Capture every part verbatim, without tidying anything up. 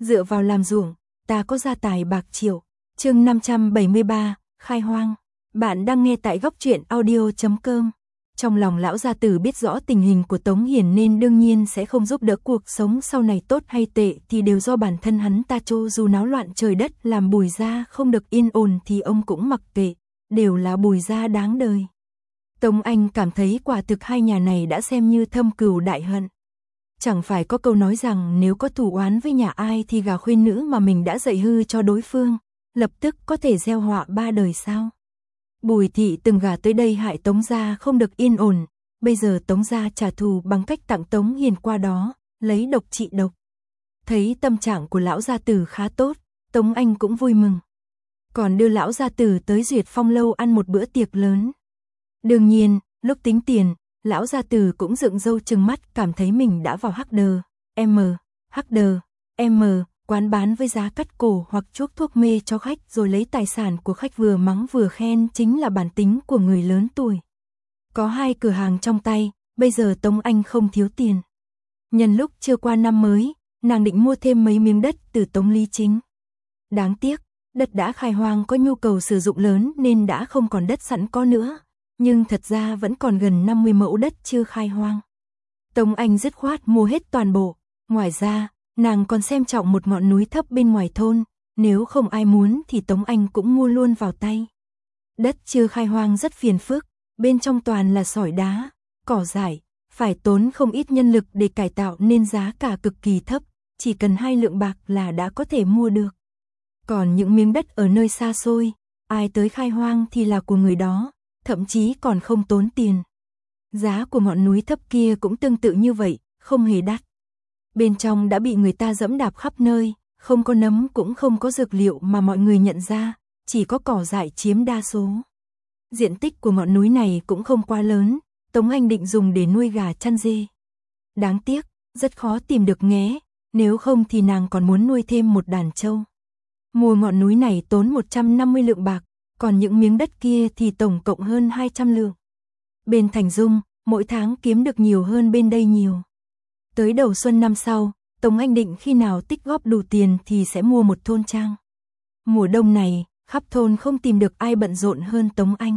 Dựa vào làm ruộng, ta có gia tài bạc triệu. Chương năm trăm bảy mươi ba, khai hoang. Bạn đang nghe tại góc truyện audio chấm com. Trong lòng lão gia tử biết rõ tình hình của Tống Hiền nên đương nhiên sẽ không giúp đỡ cuộc sống sau này tốt hay tệ thì đều do bản thân hắn ta, cho dù náo loạn trời đất làm Bùi gia không được yên ổn thì ông cũng mặc kệ, đều là Bùi gia đáng đời. Tống Anh cảm thấy quả thực hai nhà này đã xem như thâm cừu đại hận. Chẳng phải có câu nói rằng nếu có thù oán với nhà ai thì gà khuyên nữ mà mình đã dạy hư cho đối phương, lập tức có thể gieo họa ba đời sao. Bùi thị từng gả tới đây hại Tống gia không được yên ổn, bây giờ Tống gia trả thù bằng cách tặng Tống Hiền qua đó, lấy độc trị độc. Thấy tâm trạng của lão gia tử khá tốt, Tống Anh cũng vui mừng. Còn đưa lão gia tử tới Duyệt Phong lâu ăn một bữa tiệc lớn. Đương nhiên, lúc tính tiền, lão gia tử cũng dựng râu trừng mắt, cảm thấy mình đã vào hắc đờ, M, hắc đờ, M, quán bán với giá cắt cổ hoặc chuốc thuốc mê cho khách rồi lấy tài sản của khách vừa mắng vừa khen, chính là bản tính của người lớn tuổi. Có hai cửa hàng trong tay, bây giờ Tống Anh không thiếu tiền. Nhân lúc chưa qua năm mới, nàng định mua thêm mấy miếng đất từ Tống Lý Chính. Đáng tiếc, đất đã khai hoang có nhu cầu sử dụng lớn nên đã không còn đất sẵn có nữa, nhưng thật ra vẫn còn gần năm mươi mẫu đất chưa khai hoang. Tống Anh dứt khoát mua hết toàn bộ, ngoài ra, nàng còn xem trọng một ngọn núi thấp bên ngoài thôn, nếu không ai muốn thì Tống Anh cũng mua luôn vào tay. Đất chưa khai hoang rất phiền phức, bên trong toàn là sỏi đá, cỏ dại, phải tốn không ít nhân lực để cải tạo nên giá cả cực kỳ thấp, chỉ cần hai lượng bạc là đã có thể mua được. Còn những miếng đất ở nơi xa xôi, ai tới khai hoang thì là của người đó, thậm chí còn không tốn tiền. Giá của ngọn núi thấp kia cũng tương tự như vậy, không hề đắt. Bên trong đã bị người ta dẫm đạp khắp nơi, không có nấm cũng không có dược liệu mà mọi người nhận ra, chỉ có cỏ dại chiếm đa số. Diện tích của ngọn núi này cũng không quá lớn, Tống Anh định dùng để nuôi gà chăn dê. Đáng tiếc, rất khó tìm được nghé, nếu không thì nàng còn muốn nuôi thêm một đàn trâu. Mua ngọn núi này tốn một trăm năm mươi lượng bạc, còn những miếng đất kia thì tổng cộng hơn hai trăm lượng. Bên Thành Dung, mỗi tháng kiếm được nhiều hơn bên đây nhiều. Tới đầu xuân năm sau, Tống Anh định khi nào tích góp đủ tiền thì sẽ mua một thôn trang. Mùa đông này, khắp thôn không tìm được ai bận rộn hơn Tống Anh.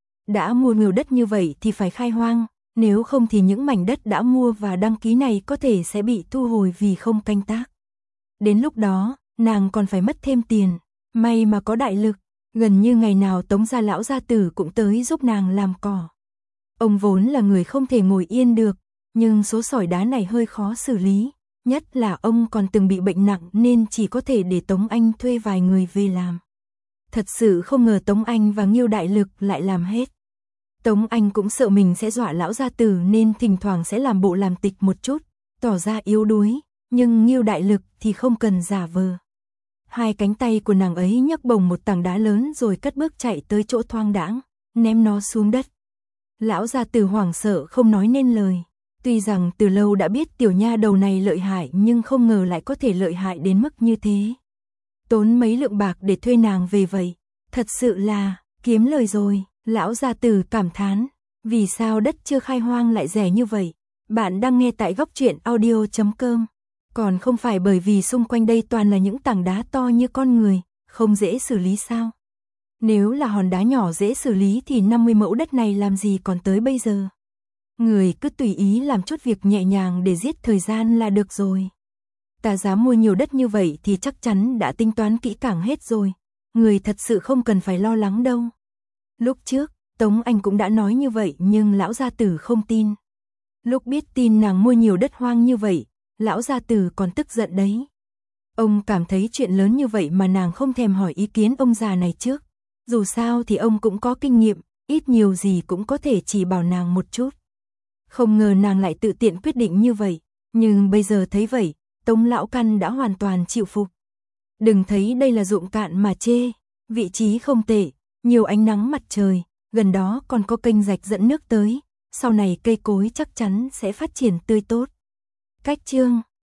Đã mua nhiều đất như vậy thì phải khai hoang, nếu không thì những mảnh đất đã mua và đăng ký này có thể sẽ bị thu hồi vì không canh tác. Đến lúc đó, nàng còn phải mất thêm tiền, may mà có đại lực, gần như ngày nào Tống gia lão gia tử cũng tới giúp nàng làm cỏ. Ông vốn là người không thể ngồi yên được, nhưng số sỏi đá này hơi khó xử lý, nhất là ông còn từng bị bệnh nặng nên chỉ có thể để Tống Anh thuê vài người về làm. Thật sự không ngờ Tống Anh và Nghiêu Đại Lực lại làm hết. Tống Anh cũng sợ mình sẽ dọa lão gia tử nên thỉnh thoảng sẽ làm bộ làm tịch một chút, tỏ ra yếu đuối, nhưng Nghiêu Đại Lực thì không cần giả vờ. Hai cánh tay của nàng ấy nhấc bổng một tảng đá lớn rồi cất bước chạy tới chỗ thoang đãng, ném nó xuống đất. Lão gia tử hoảng sợ không nói nên lời. Tuy rằng từ lâu đã biết tiểu nha đầu này lợi hại nhưng không ngờ lại có thể lợi hại đến mức như thế. Tốn mấy lượng bạc để thuê nàng về vậy, thật sự là kiếm lời rồi. Lão gia tử cảm thán, vì sao đất chưa khai hoang lại rẻ như vậy? Bạn đang nghe tại góc truyện audio chấm com. Còn không phải bởi vì xung quanh đây toàn là những tảng đá to như con người, không dễ xử lý sao? Nếu là hòn đá nhỏ dễ xử lý thì năm mươi mẫu đất này làm gì còn tới bây giờ? Người cứ tùy ý làm chút việc nhẹ nhàng để giết thời gian là được rồi. Ta dám mua nhiều đất như vậy thì chắc chắn đã tính toán kỹ càng hết rồi. Người thật sự không cần phải lo lắng đâu. Lúc trước, Tống Anh cũng đã nói như vậy nhưng lão gia tử không tin. Lúc biết tin nàng mua nhiều đất hoang như vậy, lão gia tử còn tức giận đấy. Ông cảm thấy chuyện lớn như vậy mà nàng không thèm hỏi ý kiến ông già này trước. Dù sao thì ông cũng có kinh nghiệm, ít nhiều gì cũng có thể chỉ bảo nàng một chút. Không ngờ nàng lại tự tiện quyết định như vậy, nhưng bây giờ thấy vậy, Tống lão căn đã hoàn toàn chịu phục. Đừng thấy đây là ruộng cạn mà chê, vị trí không tệ, nhiều ánh nắng mặt trời, gần đó còn có kênh rạch dẫn nước tới, sau này cây cối chắc chắn sẽ phát triển tươi tốt. Cách chương